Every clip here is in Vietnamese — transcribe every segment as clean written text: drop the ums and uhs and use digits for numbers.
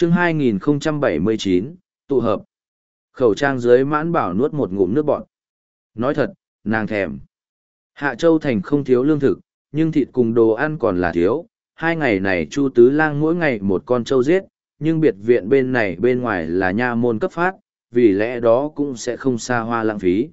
chương 2079, tụ hợp. Khẩu trang dưới Mãn Bảo nuốt một ngụm nước bọt. Nói thật, nàng thèm. Hạ Châu Thành không thiếu lương thực, nhưng thịt cùng đồ ăn còn là thiếu. 2 ngày này Chu Tứ Lang mỗi ngày một con trâu giết, nhưng biệt viện bên này bên ngoài là nha môn cấp phát, vì lẽ đó cũng sẽ không xa hoa lãng phí.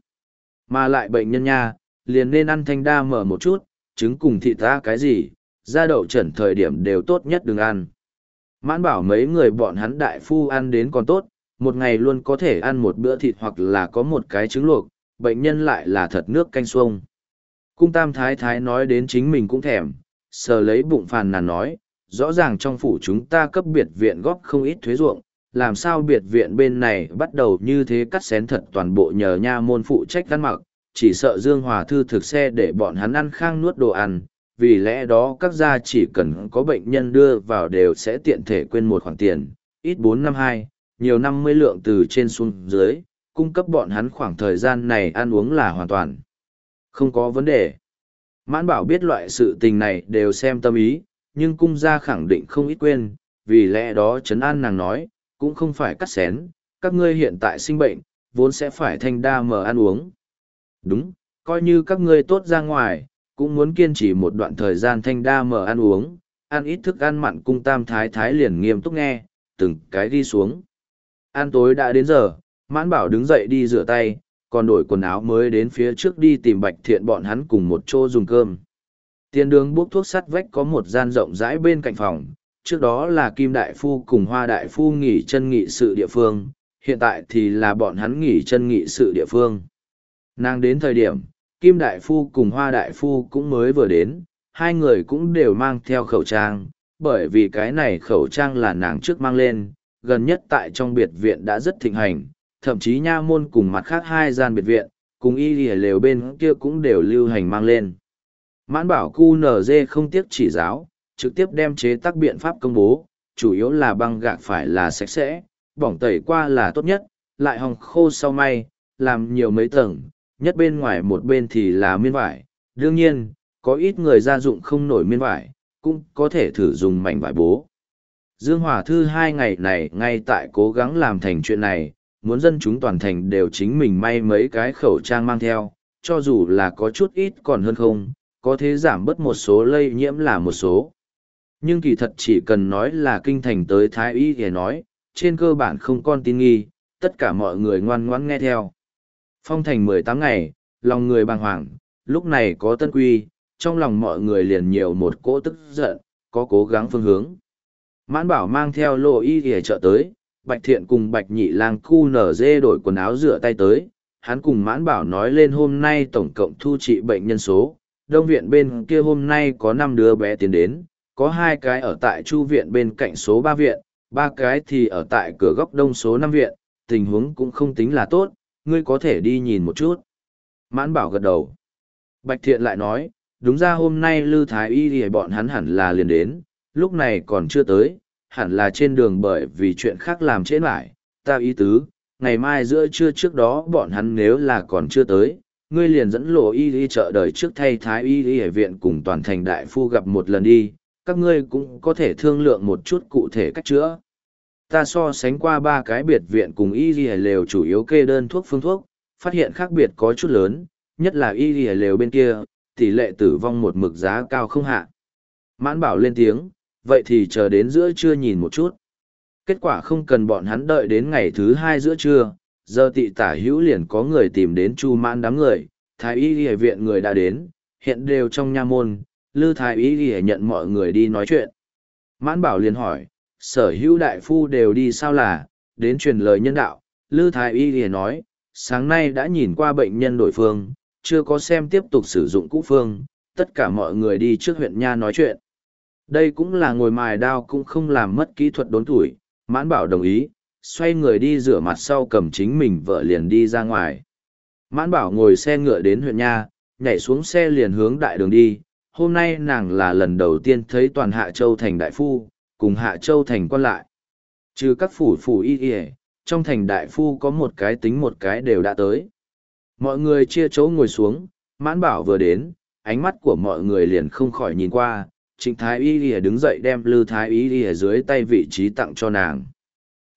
Mà lại bệnh nhân nha, liền nên ăn thanh đa mở một chút, trứng cùng thịt ta cái gì, ra đậu trần thời điểm đều tốt nhất đừng ăn. Mãn Bảo mấy người bọn hắn đại phu ăn đến còn tốt, một ngày luôn có thể ăn một bữa thịt hoặc là có một cái trứng luộc, bệnh nhân lại là thật nước canh xuông. Cung Tam Thái Thái nói đến chính mình cũng thèm, sờ lấy bụng phàn nàn nói, rõ ràng trong phủ chúng ta cấp biệt viện góp không ít thuế ruộng, làm sao biệt viện bên này bắt đầu như thế cắt xén thật toàn bộ nhờ nha môn phụ trách ăn mặc, chỉ sợ Dương Hòa Thư thực xe để bọn hắn ăn khang nuốt đồ ăn, vì lẽ đó các gia chỉ cần có bệnh nhân đưa vào đều sẽ tiện thể quên một khoản tiền, ít 452, nhiều 50 lượng từ trên xuống dưới, cung cấp bọn hắn khoảng thời gian này ăn uống là hoàn toàn không có vấn đề. Mãn Bảo biết loại sự tình này đều xem tâm ý, nhưng cung gia khẳng định không ít quên, vì lẽ đó trấn an nàng nói, cũng không phải cắt xén, các ngươi hiện tại sinh bệnh, vốn sẽ phải thanh đa mở ăn uống. Đúng, coi như các ngươi tốt ra ngoài, cũng muốn kiên trì một đoạn thời gian thanh đa mở ăn uống, ăn ít thức ăn mặn. Cung Tam Thái Thái liền nghiêm túc nghe, từng cái đi xuống. Ăn tối đã đến giờ, Mãn Bảo đứng dậy đi rửa tay, còn đổi quần áo mới đến phía trước đi tìm Bạch Thiện bọn hắn cùng một chỗ dùng cơm. Tiền đường bốc thuốc sắt vách có một gian rộng rãi bên cạnh phòng, trước đó là Kim Đại Phu cùng Hoa Đại Phu nghỉ chân nghị sự địa phương, hiện tại thì là bọn hắn nghỉ chân nghị sự địa phương. Nàng đến thời điểm, Kim Đại Phu cùng Hoa Đại Phu cũng mới vừa đến, hai người cũng đều mang theo khẩu trang, bởi vì cái này khẩu trang là nàng trước mang lên, gần nhất tại trong biệt viện đã rất thịnh hành, thậm chí nha môn cùng mặt khác 2 gian biệt viện, cùng y lìa lều bên kia cũng đều lưu hành mang lên. Mãn Bảo QNZ không tiếc chỉ giáo, trực tiếp đem chế tác biện pháp công bố, chủ yếu là băng gạc phải là sạch sẽ, bỏng tẩy qua là tốt nhất, lại hong khô sau may, làm nhiều mấy tầng, nhất bên ngoài một bên thì là miên vải. Đương nhiên, có ít người gia dụng không nổi miên vải, cũng có thể thử dùng mảnh vải bố. Dương Hòa Thư 2 ngày này ngay tại cố gắng làm thành chuyện này, muốn dân chúng toàn thành đều chính mình may mấy cái khẩu trang mang theo, cho dù là có chút ít còn hơn không, có thể giảm bớt một số lây nhiễm là một số. Nhưng kỳ thật chỉ cần nói là kinh thành tới Thái Y thì nói, trên cơ bản không con tin nghi, tất cả mọi người ngoan ngoãn nghe theo. Phong thành 18 ngày, lòng người bàng hoàng, lúc này có tân quy, trong lòng mọi người liền nhiều một cỗ tức giận, có cố gắng phương hướng. Mãn Bảo mang theo Lộ Y thì chợ tới, Bạch Thiện cùng Bạch Nhị Lang QNZ đổi quần áo rửa tay tới, hắn cùng Mãn Bảo nói lên hôm nay tổng cộng thu trị bệnh nhân số, Đông viện bên kia hôm nay có 5 đứa bé tiến đến, có 2 cái ở tại Chu viện bên cạnh số 3 viện, 3 cái thì ở tại cửa góc đông số 5 viện, tình huống cũng không tính là tốt, ngươi có thể đi nhìn một chút. Mãn Bảo gật đầu. Bạch Thiện lại nói, đúng ra hôm nay Lư Thái Y thì bọn hắn hẳn là liền đến, lúc này còn chưa tới, hẳn là trên đường bởi vì chuyện khác làm trễ lại, ta ý tứ, ngày mai giữa trưa trước đó bọn hắn nếu là còn chưa tới, ngươi liền dẫn Lộ Y đi chợ đời trước thay Thái Y đi ở viện cùng toàn thành đại phu gặp một lần đi, các ngươi cũng có thể thương lượng một chút cụ thể cách chữa. Ta so sánh qua 3 cái biệt viện cùng y lìa lều chủ yếu kê đơn thuốc phương thuốc, phát hiện khác biệt có chút lớn, nhất là y lìa lều bên kia, tỷ lệ tử vong một mực giá cao không hạ. Mãn Bảo lên tiếng, vậy thì chờ đến giữa trưa nhìn một chút. Kết quả không cần bọn hắn đợi đến ngày thứ 2 giữa trưa, giờ tị tả hữu liền có người tìm đến Chu Mãn đám người, Thái Y lìa viện người đã đến, hiện đều trong nha môn, Lư Thái Y lìa nhận mọi người đi nói chuyện. Mãn Bảo liền hỏi, sở hữu đại phu đều đi sao là, đến truyền lời nhân đạo, Lư Thái Y lìa nói, sáng nay đã nhìn qua bệnh nhân đổi phương, chưa có xem tiếp tục sử dụng cũ phương, tất cả mọi người đi trước huyện nha nói chuyện. Đây cũng là ngồi mài đao cũng không làm mất kỹ thuật đốn tuổi, Mãn Bảo đồng ý, xoay người đi rửa mặt sau cầm chính mình vợ liền đi ra ngoài. Mãn Bảo ngồi xe ngựa đến huyện nha, nhảy xuống xe liền hướng đại đường đi, hôm nay nàng là lần đầu tiên thấy toàn Hạ Châu thành đại phu, cùng Hạ Châu thành quan lại. Trừ các phủ y y, trong thành đại phu có một cái tính một cái đều đã tới. Mọi người chia chỗ ngồi xuống, Mãn Bảo vừa đến, ánh mắt của mọi người liền không khỏi nhìn qua, Trịnh Thái Y Y đứng dậy đem Lư Thái Y Y dưới tay vị trí tặng cho nàng.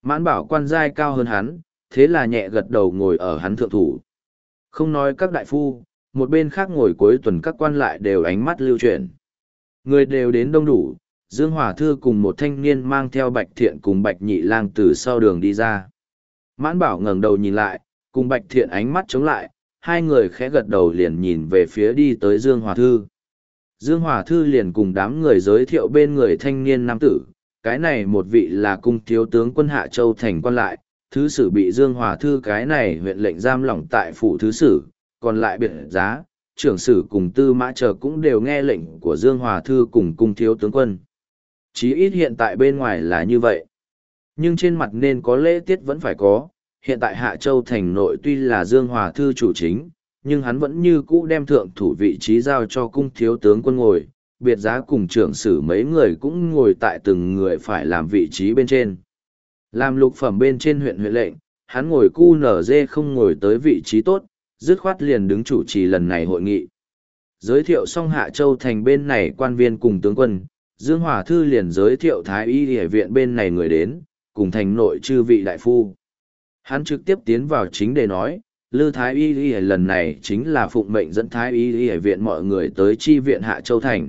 Mãn bảo quan giai cao hơn hắn, thế là nhẹ gật đầu ngồi ở hắn thượng thủ. Không nói các đại phu, một bên khác ngồi cuối tuần các quan lại đều ánh mắt lưu chuyển. Người đều đến đông đủ, Dương Hòa Thư cùng một thanh niên mang theo Bạch Thiện cùng Bạch Nhị Lang từ sau đường đi ra. Mãn bảo ngẩng đầu nhìn lại, cùng Bạch Thiện ánh mắt chống lại, hai người khẽ gật đầu liền nhìn về phía đi tới Dương Hòa Thư. Dương Hòa Thư liền cùng đám người giới thiệu bên người thanh niên nam tử, cái này một vị là cung thiếu tướng quân Hạ Châu thành quan lại, thứ sử bị Dương Hòa Thư cái này huyện lệnh giam lỏng tại phủ thứ sử, còn lại biệt giá, trưởng sử cùng tư mã chờ cũng đều nghe lệnh của Dương Hòa Thư cùng cung thiếu tướng quân. Chí ít hiện tại bên ngoài là như vậy. Nhưng trên mặt nên có lễ tiết vẫn phải có, hiện tại Hạ Châu thành nội tuy là Dương Hòa Thư chủ chính, nhưng hắn vẫn như cũ đem thượng thủ vị trí giao cho cung thiếu tướng quân ngồi, biệt giá cùng trưởng sử mấy người cũng ngồi tại từng người phải làm vị trí bên trên. Làm lục phẩm bên trên huyện lệnh, hắn ngồi cu nở dê không ngồi tới vị trí tốt, dứt khoát liền đứng chủ trì lần này hội nghị. Giới thiệu xong Hạ Châu thành bên này quan viên cùng tướng quân, Dương Hòa Thư liền giới thiệu Thái Y Y viện bên này người đến, cùng thành nội chư vị đại phu. Hắn trực tiếp tiến vào chính để nói, Lư Thái Y Y lần này chính là phụng mệnh dẫn Thái Y Y viện mọi người tới chi viện Hạ Châu thành.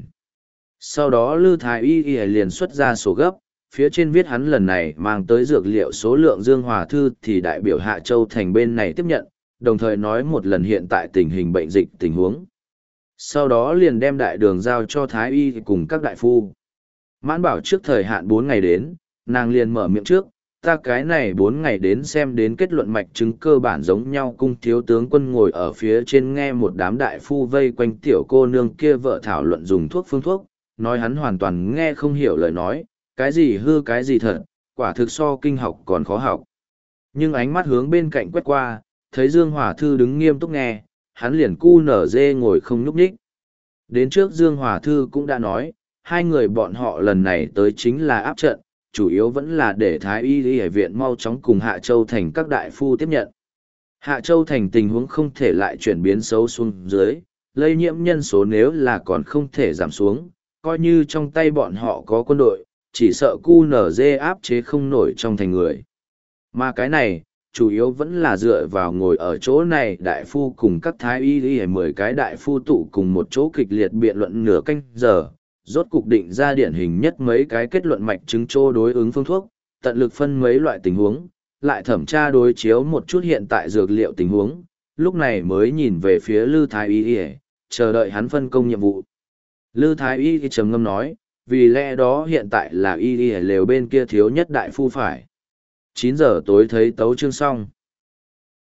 Sau đó Lư Thái Y Y liền xuất ra sổ gấp, phía trên viết hắn lần này mang tới dược liệu số lượng Dương Hòa Thư thì đại biểu Hạ Châu thành bên này tiếp nhận, đồng thời nói một lần hiện tại tình hình bệnh dịch tình huống. Sau đó liền đem đại đường giao cho Thái Y cùng các đại phu. Mãn bảo trước thời hạn 4 ngày đến, nàng liền mở miệng trước, ta cái này 4 ngày đến xem đến kết luận mạch chứng cơ bản giống nhau. Cung thiếu tướng quân ngồi ở phía trên nghe một đám đại phu vây quanh tiểu cô nương kia vợ thảo luận dùng thuốc phương thuốc, nói hắn hoàn toàn nghe không hiểu lời nói, cái gì hư cái gì thật, quả thực so kinh học còn khó học. Nhưng ánh mắt hướng bên cạnh quét qua, thấy Dương Hòa Thư đứng nghiêm túc nghe, hắn liền cu nở dê ngồi không nhúc nhích. Đến trước Dương Hòa Thư cũng đã nói, hai người bọn họ lần này tới chính là áp trận, chủ yếu vẫn là để Thái Y Y viện mau chóng cùng Hạ Châu thành các đại phu tiếp nhận. Hạ Châu thành tình huống không thể lại chuyển biến xấu xuống dưới, lây nhiễm nhân số nếu là còn không thể giảm xuống, coi như trong tay bọn họ có quân đội, chỉ sợ QNZ áp chế không nổi trong thành người. Mà cái này, chủ yếu vẫn là dựa vào ngồi ở chỗ này đại phu cùng các thái y y 10 cái đại phu tụ cùng một chỗ kịch liệt biện luận nửa canh giờ, rốt cục định ra điển hình nhất mấy cái kết luận mạch chứng trô đối ứng phương thuốc, tận lực phân mấy loại tình huống, lại thẩm tra đối chiếu một chút hiện tại dược liệu tình huống, lúc này mới nhìn về phía Lư Thái Y Y, chờ đợi hắn phân công nhiệm vụ. Lư Thái Y Y trầm ngâm nói, vì lẽ đó hiện tại là Y Y lều bên kia thiếu nhất đại phu phải. 9 giờ tối thấy tấu chương xong.